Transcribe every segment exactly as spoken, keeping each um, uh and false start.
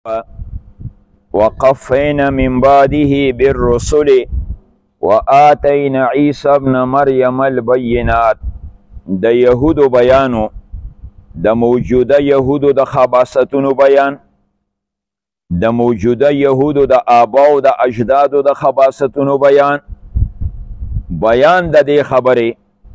وقفينا من بعده بالرسل وآتينا عيسى ابن مريم البينات. د یهودو بیانو د موجوده یهودو د خباستونو بیان، د موجوده یهودو د آباو د اجدادو د خباستونو بیان، بیان د دې خبرې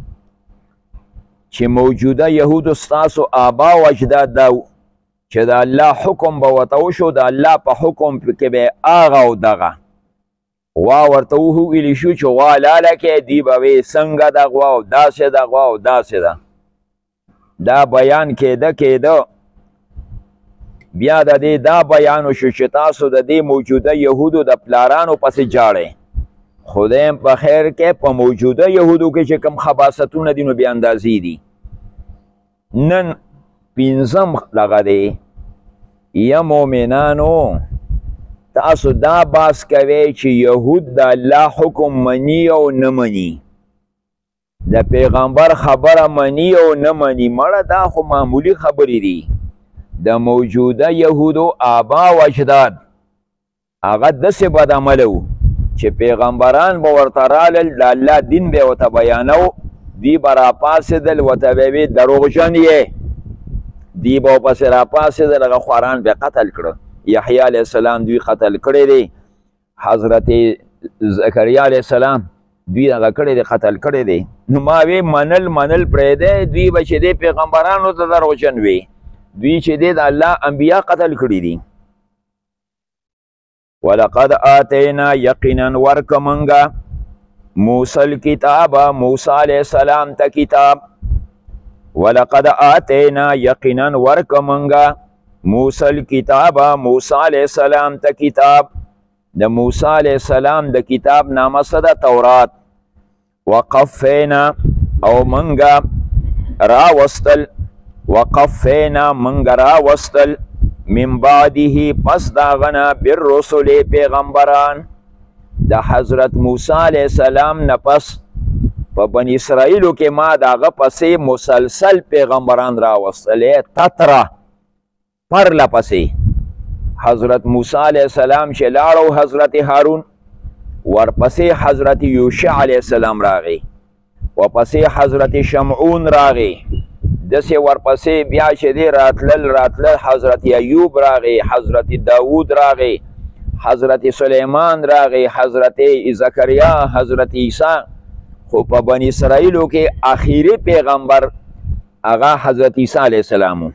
چې موجوده یهودو ستاسو آبا او اجداد داو چې د الله حکم به ورته وشو، د الله په حکم کې به هغه او دغه غوا ورته وویلی شو چې غوا لاله کې دی به وی څنګه د غوا او داسې د غوا او داسې ده. دا بیان کېده کېده بیا د دې دا بیان وشو چې تاسو د دې موجوده یهودو د پلارانو پسې جاړئ. خدایم په خیر کې په موجوده یهودو کې چې کوم خباستونه دي نو بې اندازې دي. نن پنځم دغه دی یا مؤمنانو تاسو دا باس کوئ چې یهود د الله حکم مني او نه مني، د پیغمبر خبره مني او نه مني. مړه دا خو معمولی خبرې دي. د موجوده یهودو آبا و اجداد هغه داسې بد عمله و چې پیغمبران به ورته رالل، د الله دین به ورته بیانو، دوی به راپاڅېدل ورته به وی دروغجن یې، دی به ورپسې راپاڅېدل، هغه خواران به قتل کړه. یحیی علیه السلام دوی قتل کړی دی، حضرت زکریا علیه السلام دوی هغه کړی دی، قتل کړی دی. نو ما وی منل منل پرېږدی، دوی به چې دی پیغمبرانو ته دروغجن وي، دوی چې دی د الله انبیا قتل کړي دي. ولقد آتینا یقینا ورکه منګه موسی الکتاب، موسی علیه السلام ته کتاب. ولقد آتینا یقینا ورکه منګه موسی الکتاب، موسی علیه السلام ته کتاب. د موسی علیه السلام د کتاب نامه څه ده؟ تورات. وقفینا او منګه راوستل، وقفینا منګه راوستل من بعده پس داغنا بالرسل پیغمبران. د حضرت موسی علیه السلام نه پس په بنی اسرائیلو کې ما داغه پسې مسلسل پیغمبران راوستلې، تتره پرله پسې. حضرت موسی علیه السلام چې لاړو حضرت هارون، ورپسې حضرت یوشع علیه السلام راغی، ورپسې حضرت شمعون راغی، دسې ورپسې بیا چې دی راتلل راتلل حضرت ایوب راغی، حضرت داود راغی، حضرت سلیمان راغی، حضرت زکریا، حضرت عیسی. خو په بنی اسرائیلو کې آخري پیغمبر هغه حضرت عیسی علیه السلام.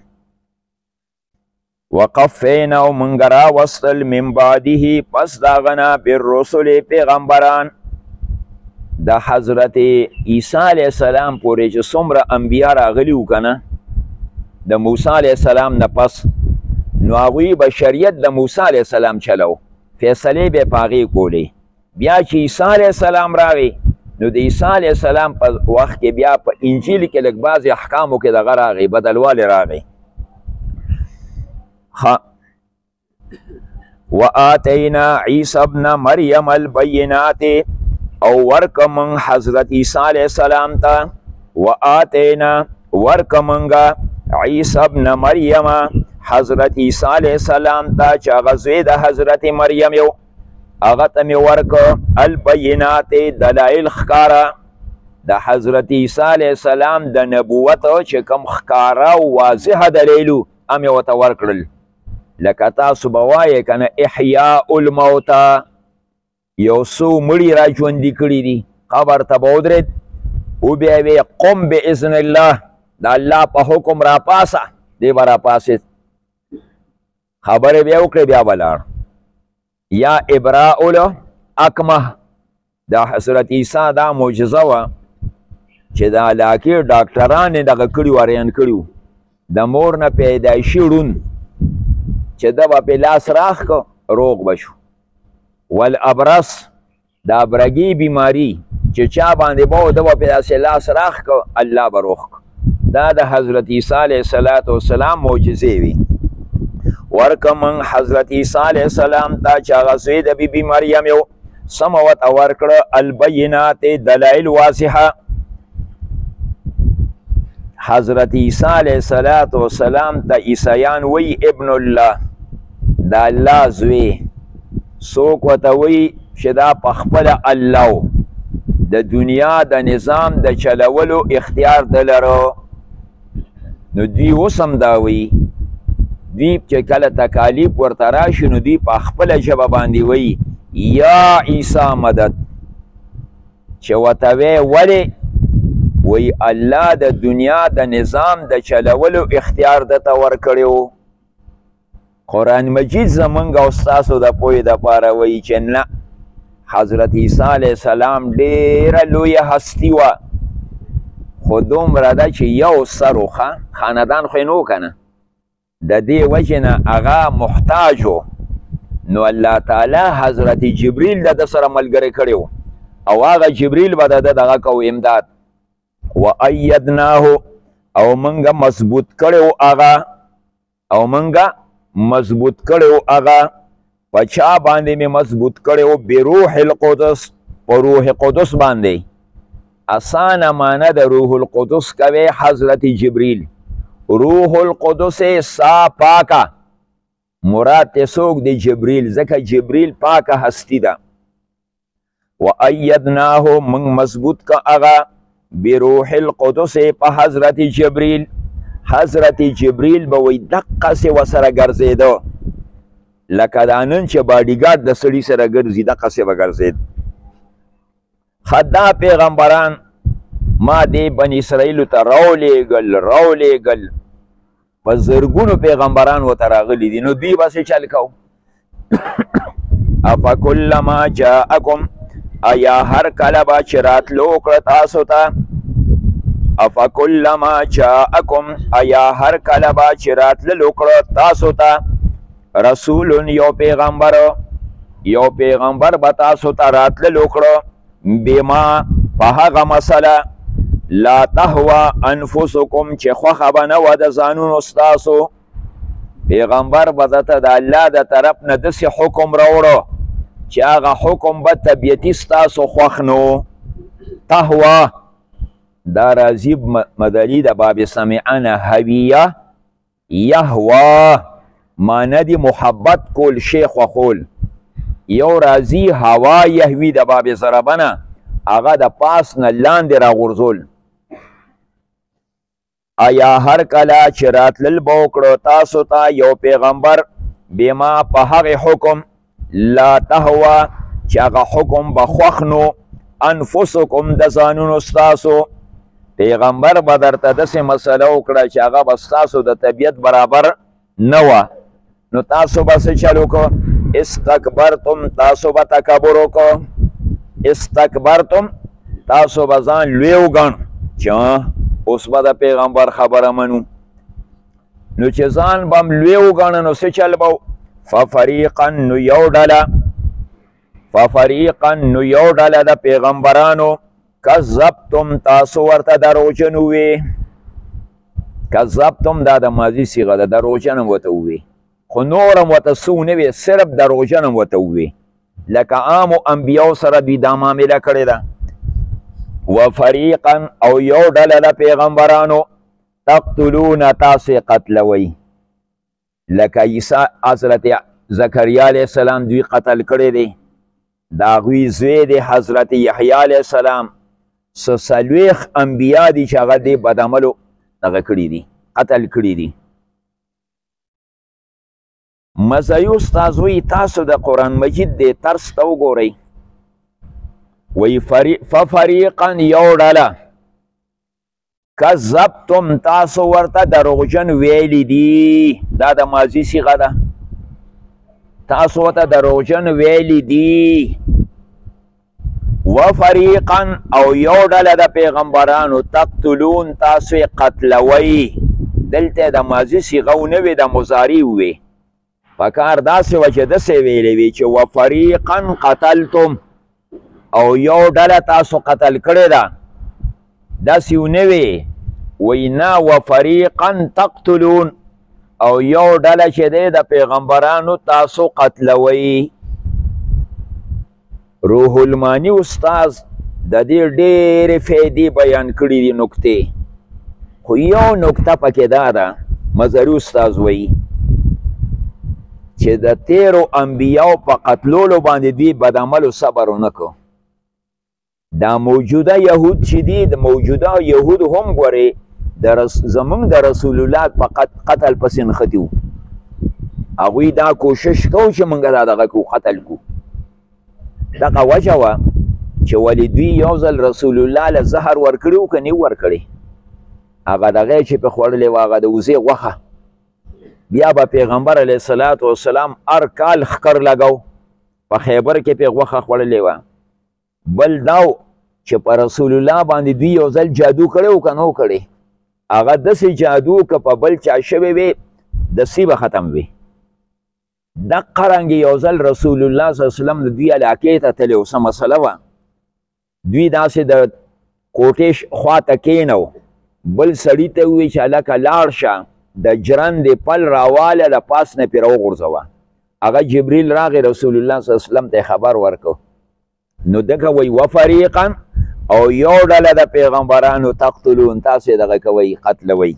وقفینا او منګه راوستل من بعده پس داغنا بالرسل پیغمبران. د حضرت عیسی علیه السلام پورې چې څومره انبیا راغلي وو که نه د موسی علیه السلام نه پس، نو هغوی به شریعت د موسی علیه السلام چلو، فیصلې به یې په هغې کولې. بیا چې عیسی علیه السلام راغی نو د عیسی علیه السلام په وخت کې بیا په انجیل کې لږ بعضې احکامو کې دغه راغی، بدلوالی راغی. وآتینا عیسی ابن مریم البینات او ورک من حضرت عیسی علیہ السلام تا. وآتینا ورک منگا عیسی ابن مریم حضرت عیسی علیہ السلام تا چا غزوی دا حضرت مریم یو، اغتا می ورک البینات دلائل خکارا. دا حضرت عیسی علیہ السلام دا نبوت چه کم خکارا و واضح دلیلو امی وتا ورکرل. لکه تاسو بوایه کنه احیاء الموتا، یو څو مړي را ژوندي کړي دي، قبر ته به ودرېد او بیا یې وی قم باذن الله، د الله په حکم راپاسه، دی به راپاسېد، خبرې بیا وکړې بیا به لاړ. یا ابراء الاکمه، د حضرت عیسی دا معجزه وه چې د علاقې ډاکټران یې دغه کړي وو، اریان کړي وو. د مور نه پیدایشي ړوند چې ده به پې لاس راخ که روغ به شو. والابرص د ابرګي بیماری چې چا باندې به و ده به پې داسې لاس راخ که الله به روغ که. دا د حضرت عیسی علیه السلام معجزې وي. ورکه من حضرت عیسی علیه السلام ته چې هغه زوی د بیبي مریم یو، سمه ورته ورکړه البینات دلایل واضحه. حضرت عیسی علیه السلام ته عیسیان وی ابن الله، د الله زوی څوک ورته وایي چې دا پخپله الله د دنیا د نظام د چلولو اختیار ده لره نو دوی اوس هم دا وایي دوی چې کله تکالیف ورته راشي نو دوی په خپله ژبه باندې وایي یا عیسی مدد چې ورته وی ولې وایي الله د دنیا د نظام د چلولو اختیار درته ورکړی و قرآن مجید زمونږ او ستاسو د پوهې دپاره وایي چې نه حضرت عیسی علیه السلام ډیره لویه هستی وه خو دومره ده چې یو سر و خاندان خو یې نه و که نه د دې وجې نه هغه محتاج و نو الله تعالی حضرت جبریل د ده سره ملګری کړی و او هغه جبریل به د ده دغه کو امداد و ایدناه او منګه مضبوط کړی و هغه او منګه مضبوط کړی و هغه په چا باندې مې مضبوط کړی و بروح القدس په روح قدس باندې اسانه معنی د روح القدس کوي حضرت جبریل روح القدس سا پاکه مراد ته څوک دی جبریل ځکه جبریل پاکه هستی ده و ایدناه من مضبوط که هغه بروح القدس په حضرت جبریل حضرت جبریل به وی دقسې ورسره ګرځېده لکه دا نن چې باډیګارډ د سړي سره ګرځي دقسې به ګرځېد خدا پیغمبران ما دې بني اسرائیلو ته راولېږل راولېږل په زرګونو پیغمبران ورته راغلي دي نو دوی به څه چل کو افکلما جاءکم ایا هر کله به چې راتلو کړه تاسو ته افکلما جاءکم ایا هر کله به چې راتللو کړه تاسو ته رسول یو پیغمبر یو پیغمبر به تاسو ته راتللو کړه بما په هغه مسله لا تهوه انفسکم چې خوښه به نه وه د ځانونو ستاسو پیغمبر به درته د الله د طرف نه داسې حکم راوړه چې هغه حکم به طبیعتي ستاسو خوښ نه تهوه دا راځي مدلي د باب سمعانه هویه یهوه معنی دی محبت کول شی خوښول یو راځي هوا یهوي د باب ضربنه هغه د پاس نه لاندې راغورځول آیا هر کله چې راتلل به وکړو تاسو ته یو پیغمبر بما په هغې حکم لا تهوه چې هغه حکم به خوښ نو انفسکم د ځانونو ستاسو پیغمبر به درته داسې مسله وکړه چې هغه به ستاسو د طبیعت برابر نه وه نو تاسو به څه چل وکړو استکبرتم تاسو به تکبر وکړو استکبرتم تاسو به ځان لوی وګڼ چې اوس به د پیغمبر خبره منو نو چې ځان به هم لوی وګڼه نو څه چل به ففریقا نو یو ډله ففریقا نو یو ډله د پیغمبرانو کذبتم تاسو ورته دروغجن ووې کذبتم دا د ماضي صیغه ده دروغجن هم ورته ووې خو نور هم ورته څه ونه وې صرف دروغجن هم ورته ووې لکه عامو انبیاو سره دوی دا معامله کړې ده و فریقا او یو ډله د پیغمبرانو تقتلون تاسې قتلوئ لکه عیسی حضرت زکریا علیه السلام دوی قتل کړی دی د هغوی زوی دی حضرت یحیی علیه السلام څه څلوېښت انبیا دي چې هغه دې بدعملو دغه کړي دي قتل کړي دي مزایي استاذ وایي تاسو د قرآن مجید دې طرز ته وګورئ وی ففریقا یو ډله کذبتم تاسو ورته دروغجن ویلی دي دا د ماضي صیغه ده تاسو ورته دروغجن ویلی دي و فریقا او یو ډله د پیغمبرانو تقتلون تاسو یې قتلوئ دلته د ماضي صیغه ونه وې د مضارع وې پکار داسې وه چې داسې ویلې وې چې و فریقا قتلتم او یو ډله تاسو قتل کړې ده داسې ونه وې وی نه و فریقا تقتلون او یو ډله چې دی د پیغمبرانو تاسو قتلوئ روح المانی استاذ د دې ډېرې فایدې بیان کړي دي نکتې خو یو نکته پکې دا ده مظهري استاذ وایي چې د تیرو انبیاو په قتلولو باندې دوی بد عملو صبر ونه کو. دا موجوده یهود چې دي د موجوده یهود هم ګورې زمونږ د رسول الله په قتل پسې نښتي وو. هغوی دا کوشش کو چې موږ دا دغه کو قتل کو. دغه وجه وه چې ولې دوی یو ځل رسول الله له زهر ورکړي وو که نه ورکړي. هغه دغه چې پې خوړلی وه هغه د وزې غوښه. بیا به پیغمبر علیه الصلاة والسلام هر کال ښکر لګو په خیبر کې پې غوښه خوړلې وه. بل دا چې په رسول الله باندې دوی یو ځل جادو کړی و که نه کړی. هغه داسې جادو که په بل چا شوی وي دسي به ختم وي. دقه رنګې یو ځل رسول الله صلی الله علیه وسلم د دوی علاقې ته تللی و. څه مسله وه دوی داسې د کوټې خواته کېنو بل سړي ته ووایي چې هلکه لاړ شه د جرندې پل راواله د پاس نه پرې راوغورځوه. هغه جبریل راغی رسول الله صلی الله علیه وسلم ته خبر ورکړ. نو دغه وایي وفریقا او یو ډله د پیغمبرانو تقتلون تاسې دغه کوئ قتلوئ.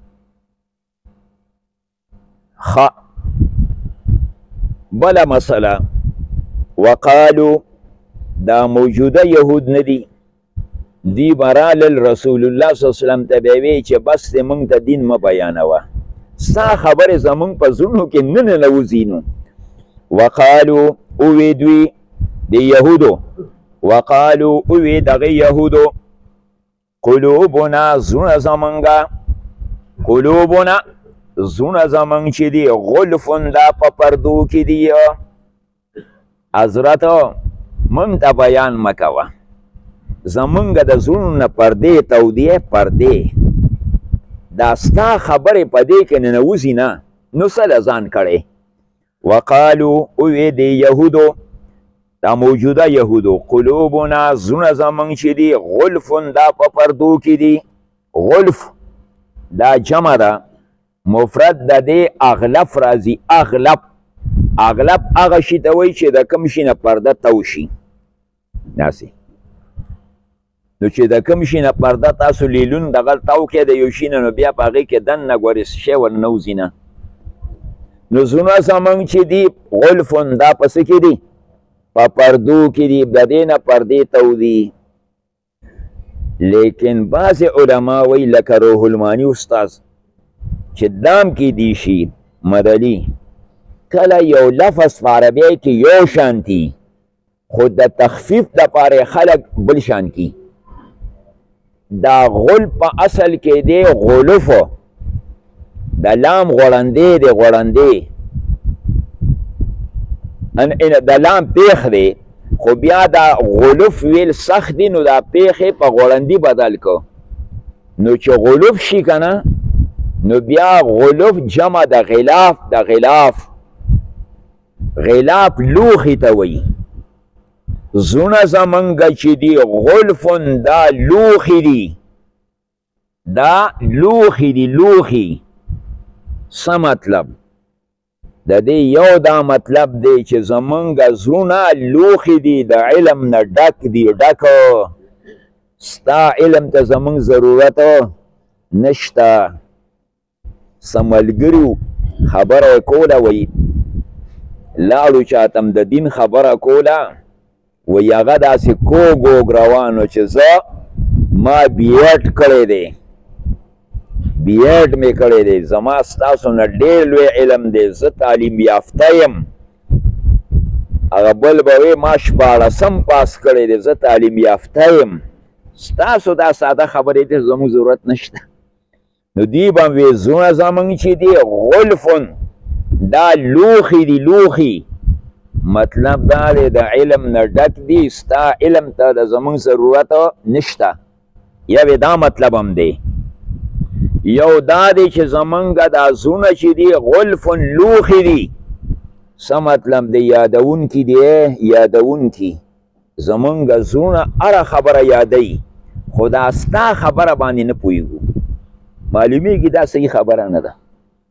ښه بله مسله وقالو دا موجوده یهود نه دي. دی برالل رسول الله صلی الله علیه وسلم ته به وی چې بس دې موږ ته دین مه بیانوه ستا خبرې زموږ په زړونو کې نه ننوځي. نو وقالو اووی دوی د یهودو وقالو اووی دغه یهودو قلوبنا زړونه زمونږه قلوبنا زړونه زمونږ چې دي غلفون دا په پردو کې دي. حضرت موږ ته بیان مه کوه زمونږ د زړونو نه پردې تودې پردې دا ستا خبرې په دې کې ننوځي نه نو څه له ځان کړی. وقالو اووی د یهودو دا موجوده یهودو قلوبنا زړونه زمونږ چې دي غلفون دا په پردو کې دي. غلف دا جمع ده مفرد د دې اغلف راځي. اغلب اغلب هغه شي ته وایي چې د کوم شي نه پرده تو شي. داسې نو چې د کوم شي نه پرده تاسو لیلون دغه تو کې د یو شي نه نو بیا په هغې کې دننه ګورې شی ورنوځي نه. نو زړونه زمونږ چې دي غلفون دا په څه کې دي په پردو کې دي د دې نه پردې تو دي. لیکن بعضې علما وایي لکه روح المانی استاذ چې دام کې دی شي مدلي کله یو لفظ په عربی کې یو شانتي خو د تخفیف دپاره خلک بل شان کی. دا غل په اصل کې دی غلفو د لام غړندې دی غړندې د لام پیخ دی خو بیا دا غلف ویل سخت دی نو دا پیخې په غړندي بدل کو. نو چې غلف شي که نه نو بیا غلف جمع د غلاف د غلاف غلاف لوښي ته وایي. زړونه زمونږ چې دي غلفون دا لوښي دي دا لوښي دي لوښي. څه مطلب د دې یو دا مطلب دی چې زمونږ زړونه لوښي دي د علم نه ډک دي ډک. ستا علم ته زمونږ ضرورت نشته. څه ملګرو خبره کوله وایي لاړو چاته د دین خبره کوله وایي هغه داسې کوږ وږ روانو چې زه ما بی ایډ کړی دی بی ایډ مې کړی دی زما ستاسو نه ډېر لوی علم دی زه تعلیم یافته یم. هغه بل به وایي ما شپاړسم پاس کړی دی زه تعلیم یافته یم. ستاسو دا ساده خبرې ته زموږ ضرورت نشته. نو دی به وایي زړونه زموږ چې دی غلفون دا لوښي دي لوښي. مطلب دا دی د علم نه ډک دی ستا علم ته د زموږ ضرورت نشته. یو دا مطلب هم دی. یو دا دی چې زمونږ دا زړونه چې دي غلفون لوښي دي. څه مطلب دی یادونکي دی یادونکي. زمونږ زړونه هره خبره یادوي خو دا ستا خبره باندې نه پوهېږو. معلومیږي دا صحیح خبره نه ده.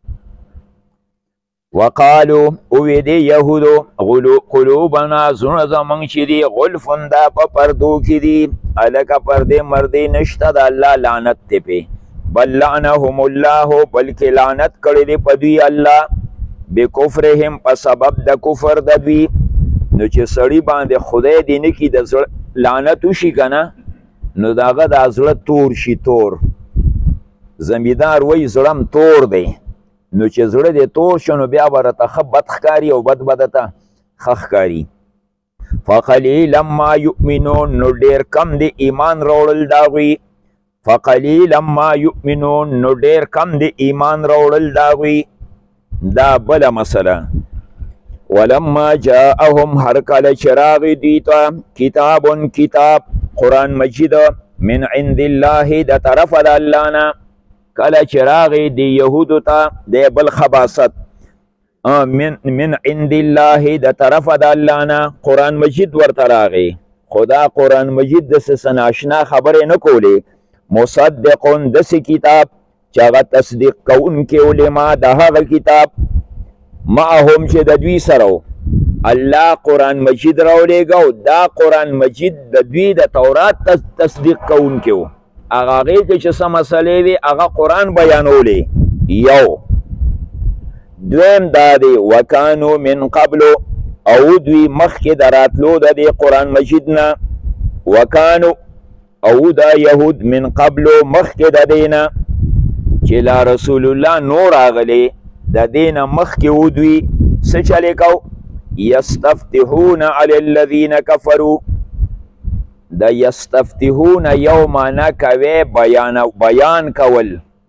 وقالو اوی دی یهودو قلوبنا زړونه زمونږ چې دي غلفون دا په پردو کې دي. هلکه پردې مردې نشته د الله لعنت دی پې. بل لعنهم الله بلکې لعنت کړی دی په دوی الله بکفرهم په سبب د کفر د دوی. نو چې سړی باندې خدای دې نه کړي د زړه لعنت وشي که نه نو د هغه د زړه تور شي. تور زمیندار وایي زړم تور دی. نو چې زړه دې تور شو نو بیا به راته ښه بد ښکاري او بد به درته ښه ښکاري. فقلیلا ما یؤمنون نو ډېر کم د ایمان راوړل د هغوی. فقلیلا ما یؤمنون نو ډېر کم د ایمان راوړل د هغوی. دا بله مسله. ولما جاءهم هر کله چې راغی دوی ته کتاب کتاب قرآن مجید من عند الله د طرفه د الله نه. کله چې راغی د یهودو ته د بل خباست من, من عند الله د طرفه د الله نه قرآن مجید ورته راغی. خدا قرآن مجید داسې ناشنا خبرې نه کولې. مصدقون داسې کتاب چې هغه تصدیق کوونکی و لما د هغه کتاب معهم چې د دوی سره و. الله قرآن مجید راولېږه او دا قرآن مجید د دوی د تورات تصدیق کوونکی و. هغه هغې کې چې څه مسلې وې هغه قرآن بیانولې. یو دویم دا دی وکانو من قبلو او دوی مخکې د راتلو د دې قرآن مجید نه. وکانو او دا یهود من قبلو مخکې د دې نه چې لا رسول الله نو راغلی د دې نه مخکې و دوی څه چلې کو یستفتحون علی الذین کفروا. د یستفتحون یو معنا کوي بیان بیان کول.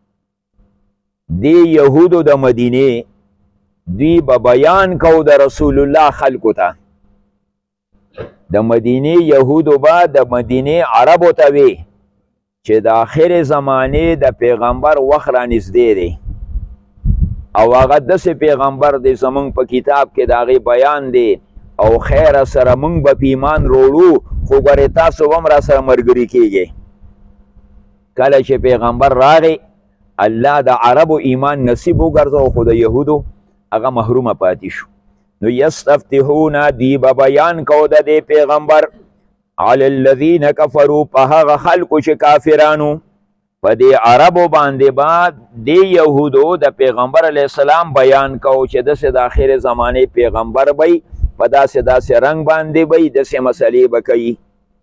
دی یهودو د مدینې دوی به بیان کو د رسول الله خلکو ته. د مدینې یهودو به د مدینې عربو ته وی چې د آخر زمانې د پیغمبر وخت رانږدې دی او هغه داسې پیغمبر دی زمونږ په کتاب کې د هغې بیان دی او خیر سره مونږ به په ایمان روړو خو ګورې تاسو هم را سره ملګري کیږئ. کله چې پیغمبر راغی الله د عربو ایمان نصیب وګرځو خو د یهودو هغه محرومه پاتې شو. نو یستفتحون دی به بیان کو د دې پیغمبر علی الذین کفروا په هغه خلکو چې کافرانو په دې عربو باندې به د یهودو د پیغمبر علیه السلام بیان کو چې داسې د آخر زمانې پیغمبر به په داسې داسې رنګ باندې به داسې مسلې به کوي.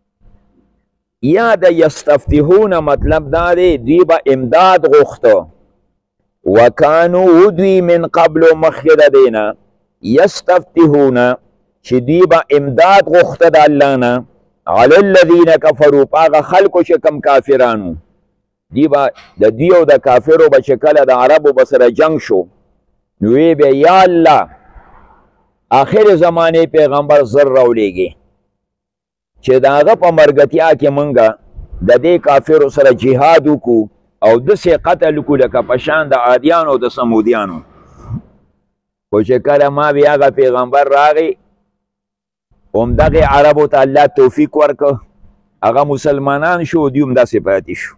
یا د یستفتحون مطلب دا دی دوی به امداد غوښته. وکانو دوی من قبل مخکې د دې نه یستفتحون چې دوی به امداد غوښته د الله نه علی الذین کفروا په هغه خلکو چې کم کافرانو. دی به د دوی او د کافرو به چې کله د عربو به سره جنګ شو نو وی به یا الله آخر زمانې پیغمبر زر راولېږي چې د هغه په مرګتیا کې مونږه د دې کافرو سره جهاد وکړو او داسې قتل وکړو لکه په شان د عادیانو او د سمودیانو. خو چې کله ما بیا هغه پیغمبر راغی همدغې عربو ته الله توفیق ورکړ هغه مسلمانان شو دوی هم داسې پاتې شو.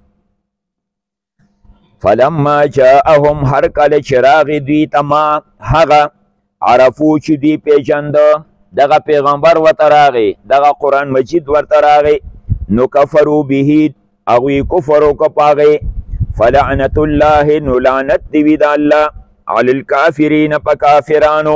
فلما جاءهم هر کله چې راغی دوی ته ما هغه عرفو چې دوی پیژنده دغه پیغمبر ورته راغی دغه قرآن مجید ورته راغی نو کفرو به هغوی کفر وکړه په هغې. فلعنت الله نو لعنت دې وي د الله علی الکافرین په کافرانو.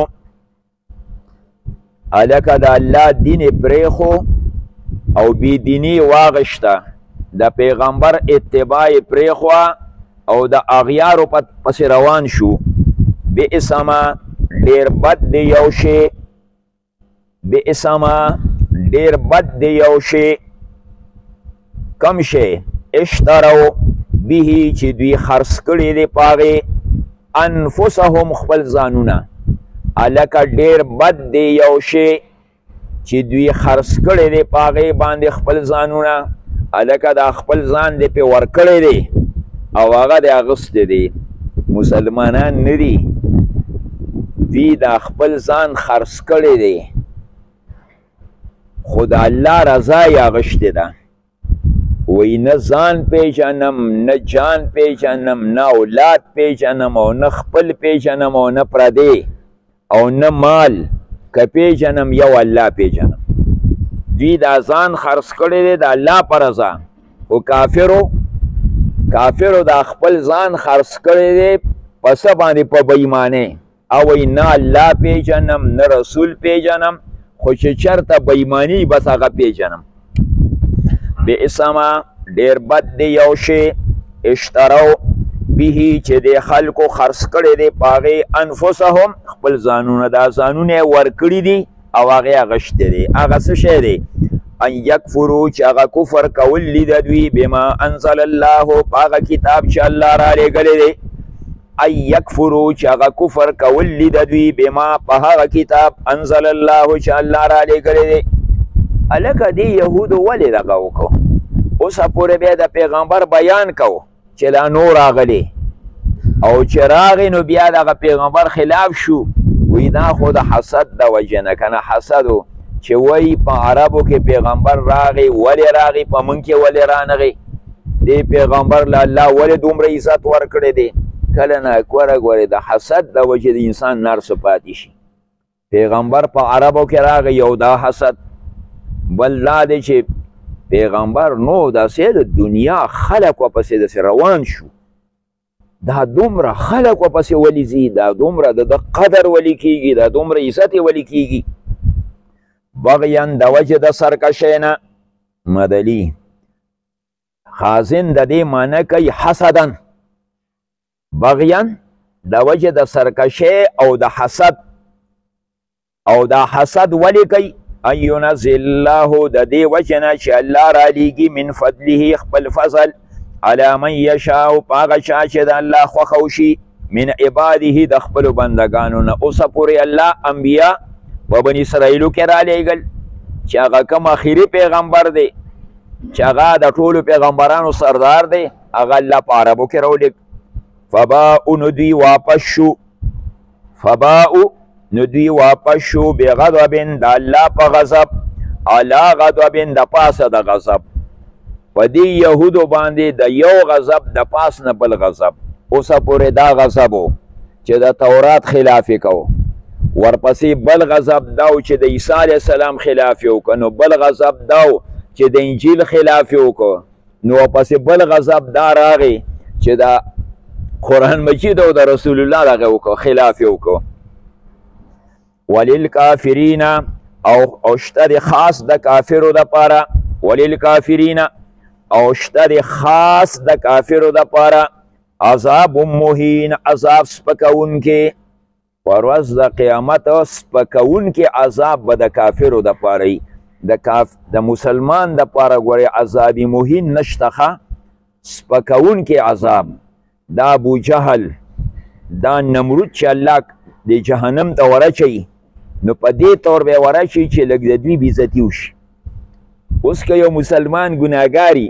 هلکه د الله دین یې پرېښو او بې دیني واغشته د پیغمبر اتباع یې پرېښوه او د اغیارو پسې روان شو. بئس ما ډېر بد دی یو شی بئس ما ډېر بد دی یو شی کم شی اشترو به چې دوی خرڅ کړي دی په هغې انفسهم خپل ځانونه. هلکه ډېر بد دی یو شی چې دوی خرڅ کړي دی په هغې باندې خپل ځانونه. هلکه دا خپل ځان دی پې ورکړی دی او هغه د اغوستی دی. مسلمانان نه دي دوی دا خپل ځان خرڅ کړی دی خو د الله رضا یې اغوشتې ده. وی نه ځان پیژنم نه جان پیژنم نه اولاد پیژنم او نه خپل پیژنم او نه پردی او نه مال که پیژنم یو الله پیژنم. دوی دا ځان خرڅ کړی دی د الله په رضا. خو کافرو کافرو دا خپل ځان خرڅ کړی دی په څه باندې په بېایمانۍ او نه الله پیژنم نه رسول پیژنم، خو چې چرته بېایماني بس هغه پیژنم. بئس ما ډېر بد دی یو شی اشترو به چې د خلکو خرڅ کړی دی په هغې انفسهم خپل ځانونه، دا ځانونه یې ورکړي دي او هغې اغشتی دی. هغه څه شی دی؟ ان یکفرو چې هغه کفر کول دي د دوی بما انزل الله په هغه کتاب چې الله را لېږلی دی. ان یکفرو چې هغه کفر کول دي د دوی بما په هغه کتاب انزل الله چې الله را لېږلی دی. هلکه دې یهودو ولې دغه وکړو؟ اوسه پورې بیا د پیغمبر بیان کوو چې لا نور راغلی او چې راغی نو بیا دغه پیغمبر خلاف شو. وی دا خو د حسد د وجې نه که نه حسد و چې وایي په عربو کې پیغمبر راغی ولې راغی، په موږ کې ولې رانغی، دې پیغمبر له الله ولې دومره عزت ورکړی دی. کله ناکوره ګورې د حسد د وجې د انسان نرسو پاتې شي. پیغمبر په عربو کې راغی یو دا حسد، بل دا دی چې پیغمبر نو داسې د دنیا خلک ورپسې داسې روان شو، دا دومره خلک ورپسې ولې ځي، دا دومره د ده قدر ولې کېږي، دا دومره عزت یې ولې کېږي. بغین د وجې د سرکشۍ نه مدلي خازن د دې معنی کوي حسدن، بغین د وجې د سرکشۍ او د حسد. او دا حسد ولې کوي؟ ان ينزل الله د دې وجې نه چې الله رالیږي من فضله خپل فضل علی من یشاء په هغه چا چې د الله خوښه وشي من عباده د خپلو بندګانو نه. اوسه پورې الله انبیا په بني اسرائیلو کې رالیږل چې هغه کوم اخري پیغمبر دی چې هغه د ټولو پیغمبرانو سردار دی، هغه الله په عربو کې راولېږ. فباء نو دوی واپس شو، فباء نو دوی واپس شو بغضب د الله په غضب، علا غضب د پاسه د غضب، په دې یهودو باندې د یو غضب د پاس نه بل غضب. اوسه پورې دا غضب و چې د تورات خلاف یې کوو، ورپسې بل غضب دا و چې د عیسی علیه السلام خلاف یې وکړه، نو بل غضب دا و چې د انجیل خلاف یې وکړه، نو ورپسې بل غضب دا راغی چې د قرآن مجید او د رسول الله دغه وکړه خلاف یې وکړه. وللکافرین او او شته د خاص د کافرو دپاره، وللکافرین او شته د خاص د کافرو دپاره عذاب مهین عذاب سپکونکې، په ورځ د قیامت سپکونکې عذاب به د کافرو دپاره وي. د کاف د مسلمان دپاره ګورې عذاب مهین نشته ښه، سپکونکې عذاب. دا ابو جهل دا نمرود چې الله د جهنم ته ورچوي نو په دې طور به یې ورچوي چې لږ د دوی بېعزتي وشي. اوس که یو مسلمان ګناهګاري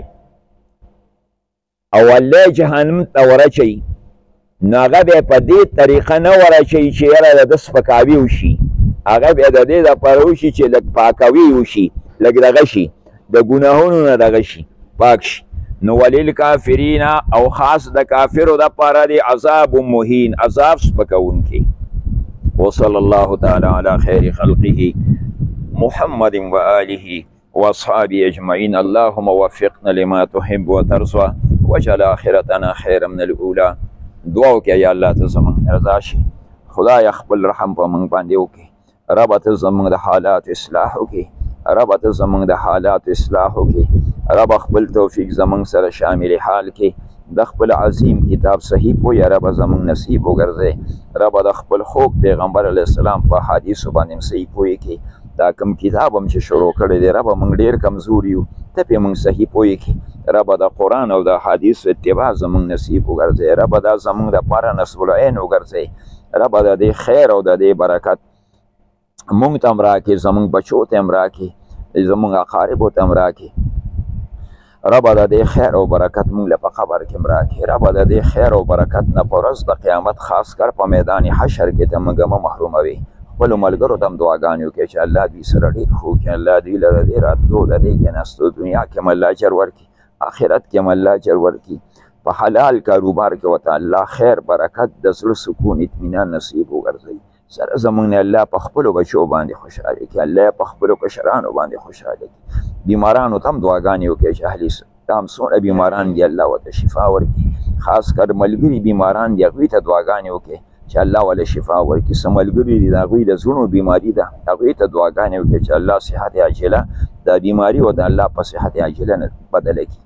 او الله جهنم ته ورچوي نو هغه به یې په دې طریقه نه ورچوي چې یاره د ده سپکاوي وشي، هغه به یې د دې دپاره وشي چې لږ پاکوي وشي، لږ دغه شي د ګناهونو نه دغه شي پاک شي. نو وللکافرین او خاص د کافرو دپاره دی عذاب مهین عذاب سپکونکی. وصلی الله تعالی علی خیر خلقه محمد و آله واصحابه اجمعین. اللهم وفقنا لما تحب وترضى واجعل آخرتنا خیر من الاولى. دعا وکړه یا الله ته زموږ رضا شي، خدای خپل رحم په موږ باندې وکړي، رب ته زموږ د حالات اصلاح وکړي، رب ته زموږ د حالات اصلاح وکړي، رب خپل توفیق زموږ سره شامل حال کې، د خپل عظیم کتاب صحیح پوی رب زموږ نصیب وګرځي، رب د خپل خوږ پیغمبر علیه السلام په حدیثو باندې صحیح پوی کې. دا کم کتاب هم چې شروع کړی دی رب موږ ډېر کمزور یو، ته پې موږ صحیح پوی کې، رب د قرآن او د حدیث اتباع زموږ نصیب وګرځي، رب دا زموږ دپاره نصب العین وګرځي، رب د دې خیر او د دې برکت موږ ته هم راکړي، زموږ بچو ته هم راکړي، زموږ اقاربو ته هم راکړي، رب د دې خیر او برکت موږ له په قبر کې هم راکړي، رب د دې خیر او برکت نه په ورځ د قیامت خاص کر په میدان حشر کې ته موږ مه محروموي. خپلو ملګرو ته هم دعاګانې وکړي چې الله دوی سره ډېر ښه وکړي، الله دوی له د دې راتلو د دې کېناستو دنیا کې هم الله اجر ورکړي، آخرت کې هم الله اجر ورکړي، په حلال کاروبار کې ورته الله خیر برکت د زړه سکون اطمینان نصیب وګرځوي. سره زموږ نه الله په خپلو بچو باندې خوشحاله کړي، الله په خپلو کشرانو باندې خوشحاله کړي. بیمارانو ته هم دعاګانې وکړي چې اهلي دا هم څومره بیماران دي الله ورته شفا ورکړي، خاص کر ملګري بیماران دي هغوی ته دعاګانې وکړي چې الله ولا شفا ورکړي. څه ملګري دي د هغوی د زړونو بیماري ده، هغوی ته دعاګانې وکړي چې الله صحت عاجله دا بیماري او د الله په صحت عاجله نه بدله کړي.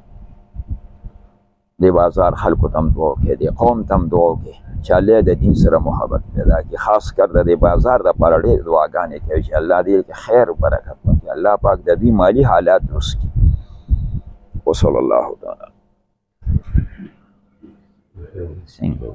د بازار خلکو ته هم دعا وکړي، د قوم ته هم دعا وکړي چې الله د دین سره محبت پیدا کړي. خاص کر د بازار دپاره ډېرې دعاګانې کوي چې الله دې کې خیر و برکت وکړي، الله پاک د دوی مالي حالات درست کړي. وصلی الله تعالی